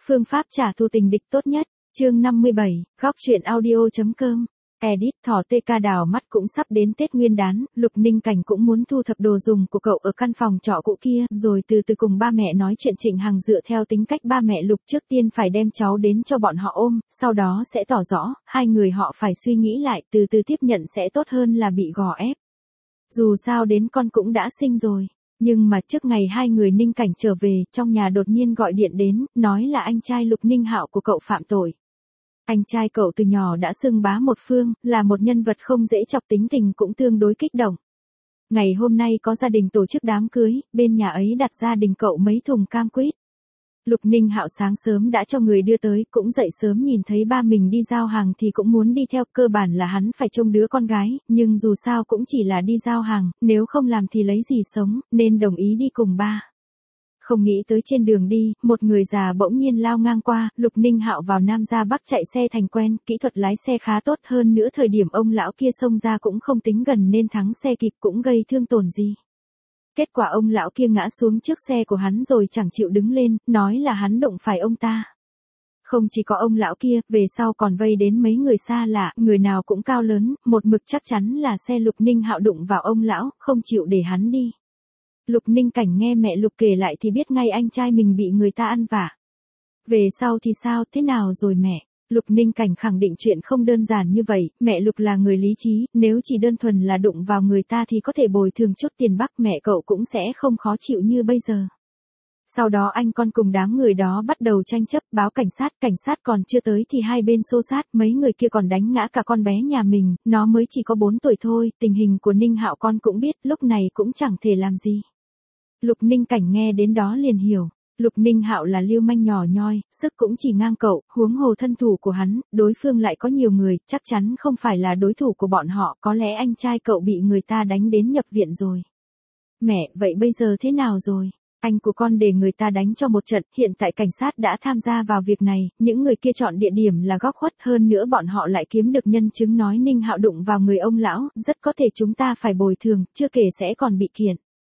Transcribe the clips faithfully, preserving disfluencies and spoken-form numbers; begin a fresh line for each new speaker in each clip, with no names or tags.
Phương pháp trả thù tình địch tốt nhất, chương năm mươi bảy, góc truyện audio.com. Edit thỏ tê ca đào mắt cũng sắp đến Tết Nguyên đán, Lục Ninh Cảnh cũng muốn thu thập đồ dùng của cậu ở căn phòng trọ cũ kia, rồi từ từ cùng ba mẹ nói chuyện. Trịnh Hằng dựa theo tính cách ba mẹ Lục trước tiên phải đem cháu đến cho bọn họ ôm, sau đó sẽ tỏ rõ, hai người họ phải suy nghĩ lại, từ từ tiếp nhận sẽ tốt hơn là bị gò ép. Dù sao đến con cũng đã sinh rồi. Nhưng mà trước ngày hai người Ninh Cảnh trở về, trong nhà đột nhiên gọi điện đến, nói là anh trai Lục Ninh Hạo của cậu phạm tội. Anh trai cậu từ nhỏ đã xưng bá một phương, là một nhân vật không dễ chọc, tính tình cũng tương đối kích động. Ngày hôm nay có gia đình tổ chức đám cưới, bên nhà ấy đặt gia đình cậu mấy thùng cam quýt. Lục Ninh Hạo sáng sớm đã cho người đưa tới, cũng dậy sớm nhìn thấy ba mình đi giao hàng thì cũng muốn đi theo, cơ bản là hắn phải trông đứa con gái, nhưng dù sao cũng chỉ là đi giao hàng, nếu không làm thì lấy gì sống, nên đồng ý đi cùng ba. Không nghĩ tới trên đường đi, một người già bỗng nhiên lao ngang qua, Lục Ninh Hạo vào Nam ra Bắc chạy xe thành quen, kỹ thuật lái xe khá tốt, hơn nữa thời điểm ông lão kia xông ra cũng không tính gần nên thắng xe kịp, cũng gây thương tổn gì. Kết quả ông lão kia ngã xuống trước xe của hắn rồi chẳng chịu đứng lên, nói là hắn đụng phải ông ta. Không chỉ có ông lão kia, về sau còn vây đến mấy người xa lạ, người nào cũng cao lớn, một mực chắc chắn là xe Lục Ninh Hạo đụng vào ông lão, không chịu để hắn đi. Lục Ninh Cảnh nghe mẹ Lục kể lại thì biết ngay anh trai mình bị người ta ăn vạ. Về sau thì sao, thế nào rồi mẹ? Lục Ninh Cảnh khẳng định chuyện không đơn giản như vậy, mẹ Lục là người lý trí, nếu chỉ đơn thuần là đụng vào người ta thì có thể bồi thường chút tiền bắc, mẹ cậu cũng sẽ không khó chịu như bây giờ. Sau đó anh con cùng đám người đó bắt đầu tranh chấp, báo cảnh sát, cảnh sát còn chưa tới thì hai bên xô sát, mấy người kia còn đánh ngã cả con bé nhà mình, nó mới chỉ có bốn tuổi thôi, tình hình của Ninh Hạo con cũng biết, lúc này cũng chẳng thể làm gì. Lục Ninh Cảnh nghe đến đó liền hiểu. Lục Ninh Hạo là lưu manh nhỏ nhoi, sức cũng chỉ ngang cậu, huống hồ thân thủ của hắn, đối phương lại có nhiều người, chắc chắn không phải là đối thủ của bọn họ, có lẽ anh trai cậu bị người ta đánh đến nhập viện rồi. Mẹ, vậy bây giờ thế nào rồi? Anh của con để người ta đánh cho một trận, hiện tại cảnh sát đã tham gia vào việc này, những người kia chọn địa điểm là góc khuất, hơn nữa bọn họ lại kiếm được nhân chứng nói Ninh Hạo đụng vào người ông lão, rất có thể chúng ta phải bồi thường, chưa kể sẽ còn bị kiện.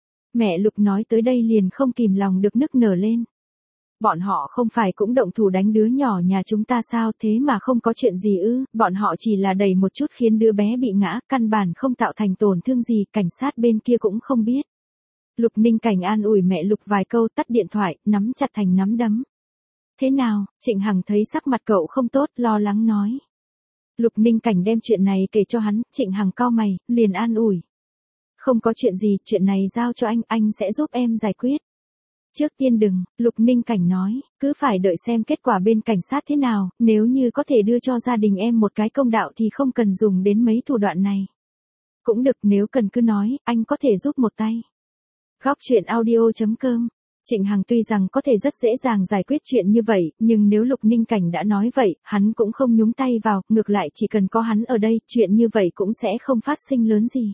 Mẹ Lục nói tới đây liền không kìm lòng được nức nở lên. Bọn họ không phải cũng động thủ đánh đứa nhỏ nhà chúng ta sao, thế mà không có chuyện gì ư, bọn họ chỉ là đẩy một chút khiến đứa bé bị ngã, căn bản không tạo thành tổn thương gì, cảnh sát bên kia cũng không biết. Lục Ninh Cảnh an ủi mẹ Lục vài câu, tắt điện thoại, nắm chặt thành nắm đấm. Thế nào? Trịnh Hằng thấy sắc mặt cậu không tốt, lo lắng nói. Lục Ninh Cảnh đem chuyện này kể cho hắn, Trịnh Hằng cau mày, liền an ủi. Không có chuyện gì, chuyện này giao cho anh, anh sẽ giúp em giải quyết. Trước tiên đừng, Lục Ninh Cảnh nói, cứ phải đợi xem kết quả bên cảnh sát thế nào, nếu như có thể đưa cho gia đình em một cái công đạo thì không cần dùng đến mấy thủ đoạn này. Cũng được, nếu cần cứ nói, anh có thể giúp một tay. Góc truyện audio.com. Trịnh Hằng tuy rằng có thể rất dễ dàng giải quyết chuyện như vậy, nhưng nếu Lục Ninh Cảnh đã nói vậy, hắn cũng không nhúng tay vào, ngược lại chỉ cần có hắn ở đây, chuyện như vậy cũng sẽ không phát sinh lớn gì.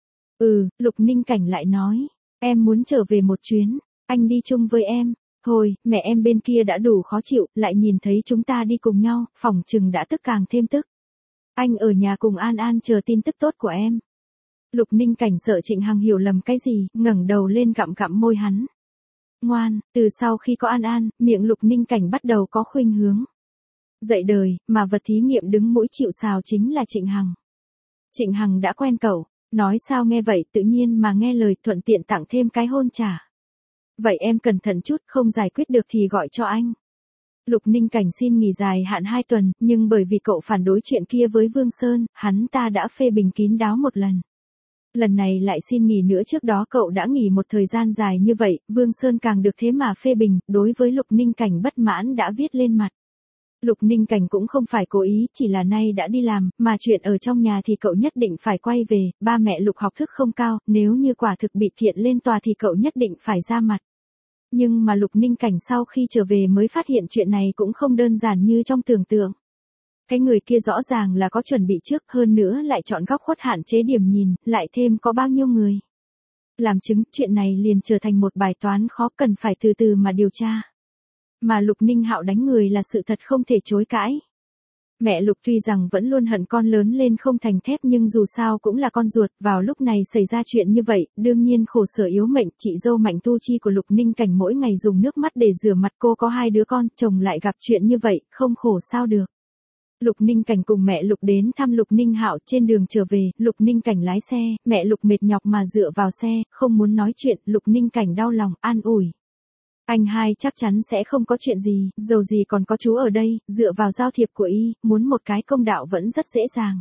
Ừ, Lục Ninh Cảnh lại nói, em muốn trở về một chuyến, anh đi chung với em. Thôi, mẹ em bên kia đã đủ khó chịu, lại nhìn thấy chúng ta đi cùng nhau, phỏng chừng đã tức càng thêm tức. Anh ở nhà cùng An An chờ tin tức tốt của em. Lục Ninh Cảnh sợ Trịnh Hằng hiểu lầm cái gì, ngẩng đầu lên gặm gặm môi hắn. Ngoan, từ sau khi có An An, miệng Lục Ninh Cảnh bắt đầu có khuynh hướng. Dậy đời, mà vật thí nghiệm đứng mũi chịu sào chính là Trịnh Hằng. Trịnh Hằng đã quen cậu. Nói sao nghe vậy, tự nhiên mà nghe lời, thuận tiện tặng thêm cái hôn trả. Vậy em cẩn thận chút, không giải quyết được thì gọi cho anh. Lục Ninh Cảnh xin nghỉ dài hạn hai tuần, nhưng bởi vì cậu phản đối chuyện kia với Vương Sơn, hắn ta đã phê bình kín đáo một lần. Lần này lại xin nghỉ nữa, trước đó cậu đã nghỉ một thời gian dài như vậy, Vương Sơn càng được thế mà phê bình, đối với Lục Ninh Cảnh bất mãn đã viết lên mặt. Lục Ninh Cảnh cũng không phải cố ý, chỉ là nay đã đi làm, mà chuyện ở trong nhà thì cậu nhất định phải quay về, ba mẹ Lục học thức không cao, nếu như quả thực bị kiện lên tòa thì cậu nhất định phải ra mặt. Nhưng mà Lục Ninh Cảnh sau khi trở về mới phát hiện chuyện này cũng không đơn giản như trong tưởng tượng. Cái người kia rõ ràng là có chuẩn bị trước, hơn nữa lại chọn góc khuất hạn chế điểm nhìn, lại thêm có bao nhiêu người. Làm chứng, chuyện này liền trở thành một bài toán khó, cần phải từ từ mà điều tra. Mà Lục Ninh Hạo đánh người là sự thật không thể chối cãi. Mẹ Lục tuy rằng vẫn luôn hận con lớn lên không thành thép nhưng dù sao cũng là con ruột, vào lúc này xảy ra chuyện như vậy, đương nhiên khổ sở yếu mệnh. Chị dâu Mạnh Tu Chi của Lục Ninh Cảnh mỗi ngày dùng nước mắt để rửa mặt, cô có hai đứa con, chồng lại gặp chuyện như vậy, không khổ sao được. Lục Ninh Cảnh cùng mẹ Lục đến thăm Lục Ninh Hạo, trên đường trở về, Lục Ninh Cảnh lái xe, mẹ Lục mệt nhọc mà dựa vào xe, không muốn nói chuyện, Lục Ninh Cảnh đau lòng, an ủi. Anh hai chắc chắn sẽ không có chuyện gì, dầu gì còn có chú ở đây, dựa vào giao thiệp của y, muốn một cái công đạo vẫn rất dễ dàng.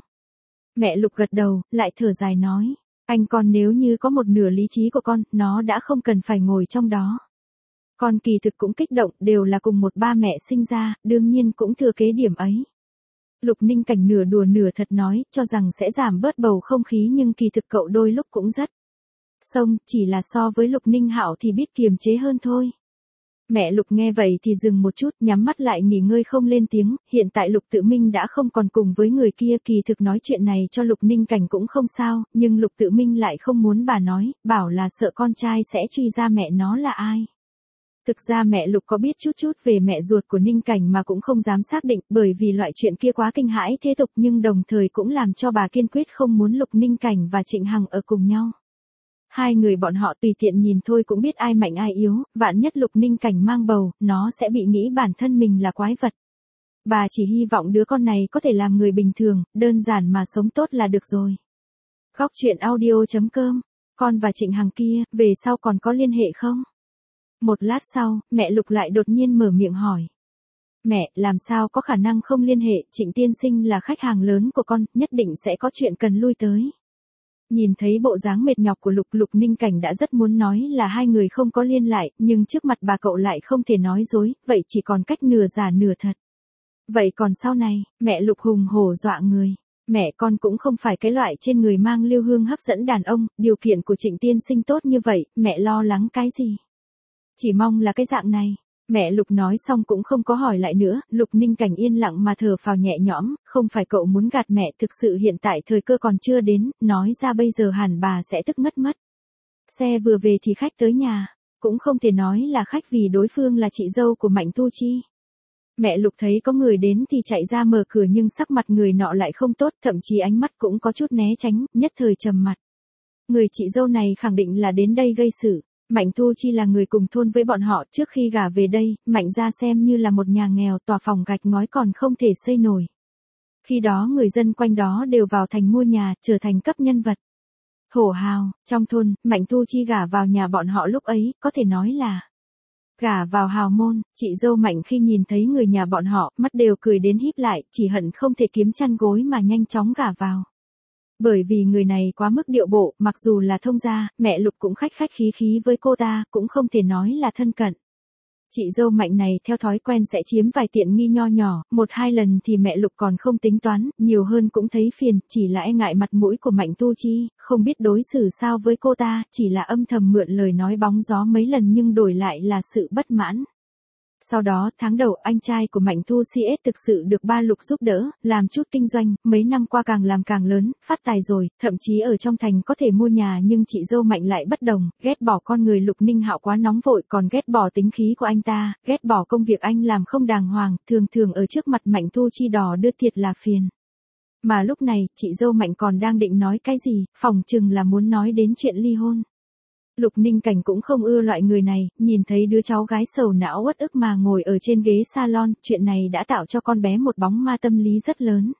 Mẹ Lục gật đầu, lại thở dài nói, anh con nếu như có một nửa lý trí của con, nó đã không cần phải ngồi trong đó. Con kỳ thực cũng kích động, đều là cùng một ba mẹ sinh ra, đương nhiên cũng thừa kế điểm ấy. Lục Ninh Cảnh nửa đùa nửa thật nói, cho rằng sẽ giảm bớt bầu không khí nhưng kỳ thực cậu đôi lúc cũng rất xong, chỉ là so với Lục Ninh Hạo thì biết kiềm chế hơn thôi. Mẹ Lục nghe vậy thì dừng một chút, nhắm mắt lại nghỉ ngơi không lên tiếng, hiện tại Lục Tự Minh đã không còn cùng với người kia, kỳ thực nói chuyện này cho Lục Ninh Cảnh cũng không sao, nhưng Lục Tự Minh lại không muốn bà nói, bảo là sợ con trai sẽ truy ra mẹ nó là ai. Thực ra mẹ Lục có biết chút chút về mẹ ruột của Ninh Cảnh mà cũng không dám xác định, bởi vì loại chuyện kia quá kinh hãi thế tục, nhưng đồng thời cũng làm cho bà kiên quyết không muốn Lục Ninh Cảnh và Trịnh Hằng ở cùng nhau. Hai người bọn họ tùy tiện nhìn thôi cũng biết ai mạnh ai yếu, vạn nhất Lục Ninh Cảnh mang bầu, nó sẽ bị nghĩ bản thân mình là quái vật. Bà chỉ hy vọng đứa con này có thể làm người bình thường, đơn giản mà sống tốt là được rồi. Góc truyện audio chấm com, con và Trịnh Hằng kia, về sau còn có liên hệ không? Một lát sau, mẹ Lục lại đột nhiên mở miệng hỏi. Mẹ, làm sao có khả năng không liên hệ, Trịnh tiên sinh là khách hàng lớn của con, nhất định sẽ có chuyện cần lui tới. Nhìn thấy bộ dáng mệt nhọc của Lục, Lục Ninh Cảnh đã rất muốn nói là hai người không có liên lại, nhưng trước mặt bà cậu lại không thể nói dối, vậy chỉ còn cách nửa giả nửa thật. Vậy còn sau này, mẹ Lục hùng hổ dọa người. Mẹ con cũng không phải cái loại trên người mang lưu hương hấp dẫn đàn ông, điều kiện của Trịnh tiên sinh tốt như vậy, mẹ lo lắng cái gì? Chỉ mong là cái dạng này. Mẹ Lục nói xong cũng không có hỏi lại nữa, Lục Ninh Cảnh yên lặng mà thở phào nhẹ nhõm, không phải cậu muốn gạt mẹ, thực sự hiện tại thời cơ còn chưa đến, nói ra bây giờ hẳn bà sẽ tức ngất mất. Xe vừa về thì khách tới nhà, cũng không thể nói là khách vì đối phương là chị dâu của Mạnh Tu Chi. Mẹ Lục thấy có người đến thì chạy ra mở cửa nhưng sắc mặt người nọ lại không tốt, thậm chí ánh mắt cũng có chút né tránh, nhất thời trầm mặt. Người chị dâu này khẳng định là đến đây gây sự. Mạnh Tu Chi là người cùng thôn với bọn họ, trước khi gả về đây, Mạnh gia xem như là một nhà nghèo, tòa phòng gạch ngói còn không thể xây nổi. Khi đó người dân quanh đó đều vào thành mua nhà, trở thành cấp nhân vật thổ hào, trong thôn, Mạnh Tu Chi gả vào nhà bọn họ lúc ấy, có thể nói là gả vào hào môn. Chị dâu Mạnh khi nhìn thấy người nhà bọn họ, mắt đều cười đến híp lại, chỉ hận không thể kiếm chăn gối mà nhanh chóng gả vào. Bởi vì người này quá mức điệu bộ, mặc dù là thông gia, mẹ Lục cũng khách khách khí khí với cô ta, cũng không thể nói là thân cận. Chị dâu Mạnh này theo thói quen sẽ chiếm vài tiện nghi nho nhỏ, một hai lần thì mẹ Lục còn không tính toán, nhiều hơn cũng thấy phiền, chỉ là e ngại mặt mũi của Mạnh Tu Chi, không biết đối xử sao với cô ta, chỉ là âm thầm mượn lời nói bóng gió mấy lần nhưng đổi lại là sự bất mãn. Sau đó, tháng đầu, anh trai của Mạnh Tu Chi thực sự được ba Lục giúp đỡ, làm chút kinh doanh, mấy năm qua càng làm càng lớn, phát tài rồi, thậm chí ở trong thành có thể mua nhà nhưng chị dâu Mạnh lại bất đồng, ghét bỏ con người Lục Ninh Hạo quá nóng vội, còn ghét bỏ tính khí của anh ta, ghét bỏ công việc anh làm không đàng hoàng, thường thường ở trước mặt Mạnh Tu Chi đỏ đưa thiệt là phiền. Mà lúc này, chị dâu Mạnh còn đang định nói cái gì, phỏng chừng là muốn nói đến chuyện ly hôn. Lục Ninh Cảnh cũng không ưa loại người này, nhìn thấy đứa cháu gái sầu não uất ức mà ngồi ở trên ghế salon, chuyện này đã tạo cho con bé một bóng ma tâm lý rất lớn.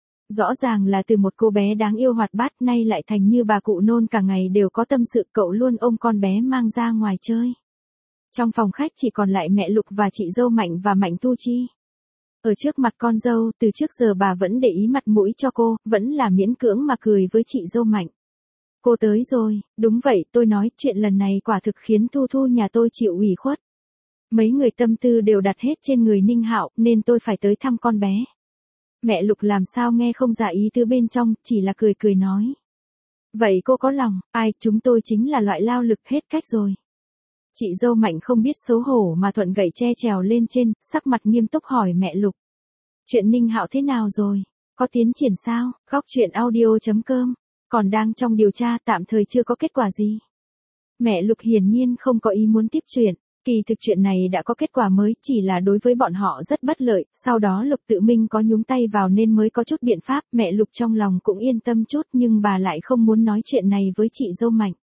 Rõ ràng là từ một cô bé đáng yêu hoạt bát nay lại thành như bà cụ nôn cả ngày đều có tâm sự, cậu luôn ôm con bé mang ra ngoài chơi. Trong phòng khách chỉ còn lại mẹ Lục và chị dâu Mạnh và Mạnh Tu Chi. Ở trước mặt con dâu, từ trước giờ bà vẫn để ý mặt mũi cho cô, vẫn là miễn cưỡng mà cười với chị dâu Mạnh. Cô tới rồi, đúng vậy, tôi nói, chuyện lần này quả thực khiến Thu Thu nhà tôi chịu ủy khuất. Mấy người tâm tư đều đặt hết trên người Ninh Hạo, nên tôi phải tới thăm con bé. Mẹ Lục làm sao nghe không ra ý từ bên trong, chỉ là cười cười nói. Vậy cô có lòng, ai, chúng tôi chính là loại lao lực hết cách rồi. Chị dâu Mạnh không biết xấu hổ mà thuận gậy che trèo lên trên, sắc mặt nghiêm túc hỏi mẹ Lục. Chuyện Ninh Hạo thế nào rồi? Có tiến triển sao? Góc truyện audio chấm com. Còn đang trong điều tra, tạm thời chưa có kết quả gì. Mẹ Lục hiển nhiên không có ý muốn tiếp chuyện. Kỳ thực chuyện này đã có kết quả mới, chỉ là đối với bọn họ rất bất lợi, sau đó Lục Tự Minh có nhúng tay vào nên mới có chút biện pháp, mẹ Lục trong lòng cũng yên tâm chút nhưng bà lại không muốn nói chuyện này với chị dâu Mạnh.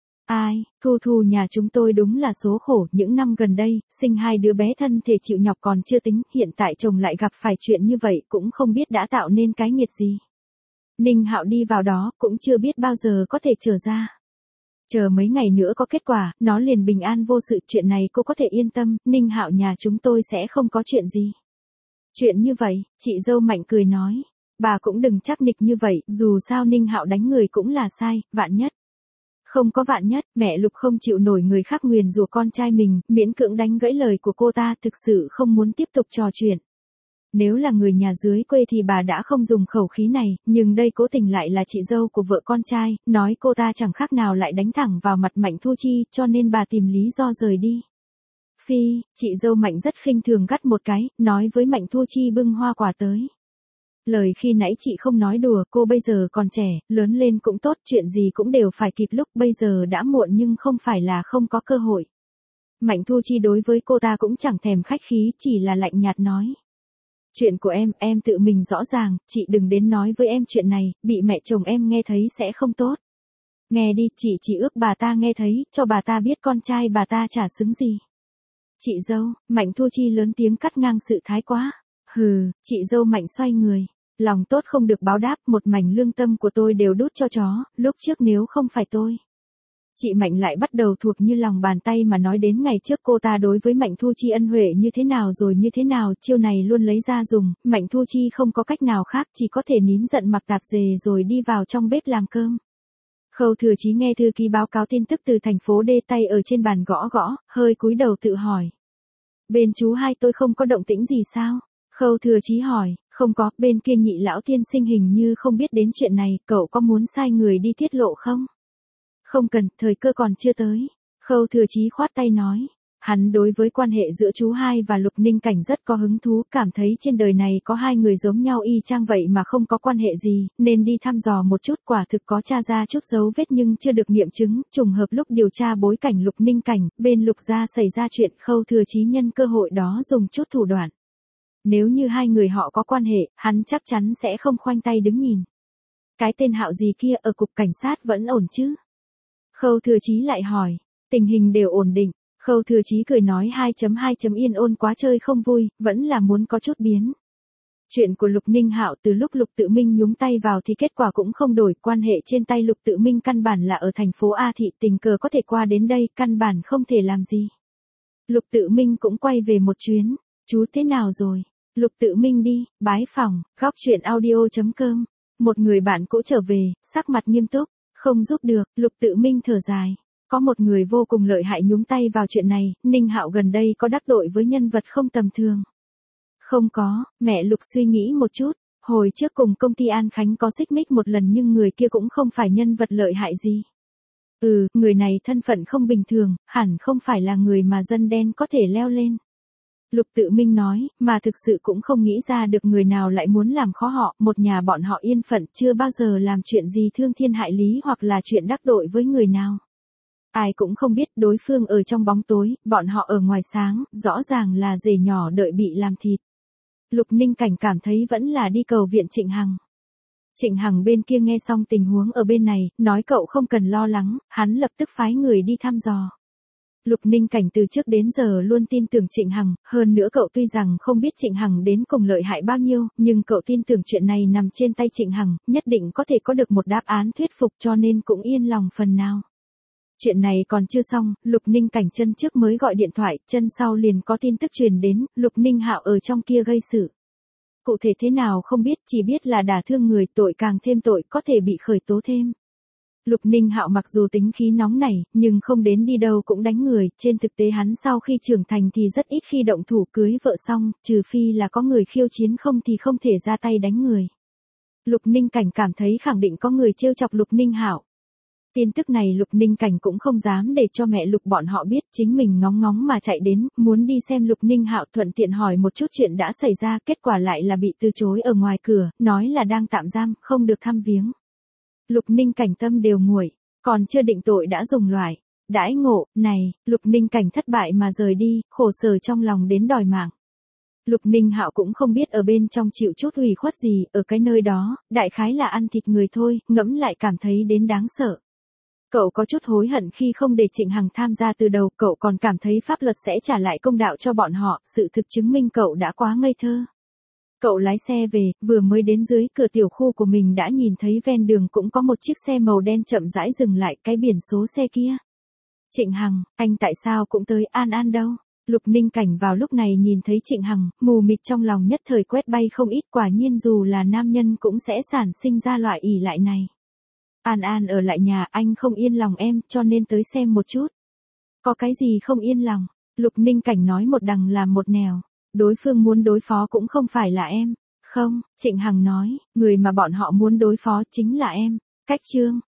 Ai, Thu Thu nhà chúng tôi đúng là số khổ, những năm gần đây, sinh hai đứa bé thân thể chịu nhọc còn chưa tính, hiện tại chồng lại gặp phải chuyện như vậy cũng không biết đã tạo nên cái nghiệt gì. Ninh Hạo đi vào đó, cũng chưa biết bao giờ có thể trở ra. Chờ mấy ngày nữa có kết quả, nó liền bình an vô sự, chuyện này cô có thể yên tâm, Ninh Hạo nhà chúng tôi sẽ không có chuyện gì. Chuyện như vậy, chị dâu Mạnh cười nói, bà cũng đừng chắc nịch như vậy, dù sao Ninh Hạo đánh người cũng là sai, vạn nhất. Không có vạn nhất, mẹ Lục không chịu nổi người khác nguyền rủa con trai mình, miễn cưỡng đánh gãy lời của cô ta, thực sự không muốn tiếp tục trò chuyện. Nếu là người nhà dưới quê thì bà đã không dùng khẩu khí này, nhưng đây cố tình lại là chị dâu của vợ con trai, nói cô ta chẳng khác nào lại đánh thẳng vào mặt Mạnh Thu Chi, cho nên bà tìm lý do rời đi. Phi, chị dâu Mạnh rất khinh thường gắt một cái, nói với Mạnh Thu Chi bưng hoa quả tới. Lời khi nãy chị không nói đùa, cô bây giờ còn trẻ, lớn lên cũng tốt, chuyện gì cũng đều phải kịp lúc, bây giờ đã muộn nhưng không phải là không có cơ hội. Mạnh Thu Chi đối với cô ta cũng chẳng thèm khách khí, chỉ là lạnh nhạt nói. Chuyện của em, em tự mình rõ ràng, chị đừng đến nói với em chuyện này, bị mẹ chồng em nghe thấy sẽ không tốt. Nghe đi, chị chỉ ước bà ta nghe thấy, cho bà ta biết con trai bà ta chả xứng gì. Chị dâu, Mạnh Thu Chi lớn tiếng cắt ngang sự thái quá. Hừ, chị dâu Mạnh xoay người. Lòng tốt không được báo đáp, một mảnh lương tâm của tôi đều đút cho chó, lúc trước nếu không phải tôi. Chị Mạnh lại bắt đầu thuộc như lòng bàn tay mà nói đến ngày trước cô ta đối với Mạnh Thu Chi ân huệ như thế nào rồi như thế nào, chiêu này luôn lấy ra dùng, Mạnh Thu Chi không có cách nào khác, chỉ có thể nín giận mặc tạp dề rồi đi vào trong bếp làm cơm. Khâu Thừa Chí nghe thư ký báo cáo tin tức từ thành phố D, tay ở trên bàn gõ gõ, hơi cúi đầu tự hỏi. Bên chú hai tôi không có động tĩnh gì sao? Khâu Thừa Chí hỏi, không có, bên kia Nhị lão tiên sinh hình như không biết đến chuyện này, cậu có muốn sai người đi tiết lộ không? Không cần, thời cơ còn chưa tới. Khâu Thừa Chí khoát tay nói. Hắn đối với quan hệ giữa chú hai và Lục Ninh Cảnh rất có hứng thú, cảm thấy trên đời này có hai người giống nhau y chang vậy mà không có quan hệ gì, nên đi thăm dò một chút, quả thực có tra ra chút dấu vết nhưng chưa được nghiệm chứng, trùng hợp lúc điều tra bối cảnh Lục Ninh Cảnh, bên Lục gia xảy ra chuyện, Khâu Thừa Chí nhân cơ hội đó dùng chút thủ đoạn. Nếu như hai người họ có quan hệ, hắn chắc chắn sẽ không khoanh tay đứng nhìn. Cái tên Hạo gì kia ở cục cảnh sát vẫn ổn chứ? Khâu Thừa Chí lại hỏi, tình hình đều ổn định. Khâu Thừa Chí cười nói hai chấm hai chấm yên ổn quá chơi không vui, vẫn là muốn có chút biến. Chuyện của Lục Ninh Hạo từ lúc Lục Tự Minh nhúng tay vào thì kết quả cũng không đổi, quan hệ trên tay Lục Tự Minh căn bản là ở thành phố A thị, tình cờ có thể qua đến đây, căn bản không thể làm gì. Lục Tự Minh cũng quay về một chuyến, chú thế nào rồi? Lục Tự Minh đi, bái phòng, góc truyện audio chấm com. Một người bạn cũ trở về, sắc mặt nghiêm túc, không giúp được, Lục Tự Minh thở dài. Có một người vô cùng lợi hại nhúng tay vào chuyện này, Ninh Hạo gần đây có đắc tội với nhân vật không tầm thường. Không có, mẹ Lục suy nghĩ một chút, hồi trước cùng công ty An Khánh có xích mích một lần nhưng người kia cũng không phải nhân vật lợi hại gì. Ừ, người này thân phận không bình thường, hẳn không phải là người mà dân đen có thể leo lên. Lục Tự Minh nói, mà thực sự cũng không nghĩ ra được người nào lại muốn làm khó họ, một nhà bọn họ yên phận chưa bao giờ làm chuyện gì thương thiên hại lý hoặc là chuyện đắc tội với người nào. Ai cũng không biết đối phương ở trong bóng tối, bọn họ ở ngoài sáng, rõ ràng là rể nhỏ đợi bị làm thịt. Lục Ninh Cảnh cảm thấy vẫn là đi cầu viện Trịnh Hằng. Trịnh Hằng bên kia nghe xong tình huống ở bên này, nói cậu không cần lo lắng, hắn lập tức phái người đi thăm dò. Lục Ninh Cảnh từ trước đến giờ luôn tin tưởng Trịnh Hằng, hơn nữa cậu tuy rằng không biết Trịnh Hằng đến cùng lợi hại bao nhiêu, nhưng cậu tin tưởng chuyện này nằm trên tay Trịnh Hằng, nhất định có thể có được một đáp án thuyết phục cho nên cũng yên lòng phần nào. Chuyện này còn chưa xong, Lục Ninh Cảnh chân trước mới gọi điện thoại, chân sau liền có tin tức truyền đến, Lục Ninh Hạo ở trong kia gây sự. Cụ thể thế nào không biết, chỉ biết là đả thương người, tội càng thêm tội, có thể bị khởi tố thêm. Lục Ninh Hạo mặc dù tính khí nóng nảy, nhưng không đến đi đâu cũng đánh người, trên thực tế hắn sau khi trưởng thành thì rất ít khi động thủ, cưới vợ xong, trừ phi là có người khiêu chiến không thì không thể ra tay đánh người. Lục Ninh Cảnh cảm thấy khẳng định có người trêu chọc Lục Ninh Hạo. Tin tức này Lục Ninh Cảnh cũng không dám để cho mẹ Lục bọn họ biết, chính mình ngóng ngóng mà chạy đến, muốn đi xem Lục Ninh Hạo, thuận tiện hỏi một chút chuyện đã xảy ra, kết quả lại là bị từ chối ở ngoài cửa, nói là đang tạm giam, không được thăm viếng. Lục Ninh Cảnh tâm đều nguội, còn chưa định tội đã dùng loại. Đãi ngộ, này, Lục Ninh Cảnh thất bại mà rời đi, khổ sở trong lòng đến đòi mạng. Lục Ninh Hạo cũng không biết ở bên trong chịu chút ủy khuất gì, ở cái nơi đó, đại khái là ăn thịt người thôi, ngẫm lại cảm thấy đến đáng sợ. Cậu có chút hối hận khi không để Trịnh Hằng tham gia từ đầu, cậu còn cảm thấy pháp luật sẽ trả lại công đạo cho bọn họ, sự thực chứng minh cậu đã quá ngây thơ. Cậu lái xe về, vừa mới đến dưới cửa tiểu khu của mình đã nhìn thấy ven đường cũng có một chiếc xe màu đen chậm rãi dừng lại, cái biển số xe kia. Trịnh Hằng, anh tại sao cũng tới, An An đâu? Lục Ninh Cảnh vào lúc này nhìn thấy Trịnh Hằng, mù mịt trong lòng nhất thời quét bay không ít, quả nhiên dù là nam nhân cũng sẽ sản sinh ra loại ỷ lại này. An An ở lại nhà, anh không yên lòng em, cho nên tới xem một chút. Có cái gì không yên lòng? Lục Ninh Cảnh nói một đằng làm một nẻo. Đối phương muốn đối phó cũng không phải là em. Không, Trịnh Hằng nói, người mà bọn họ muốn đối phó chính là em. Cách chương,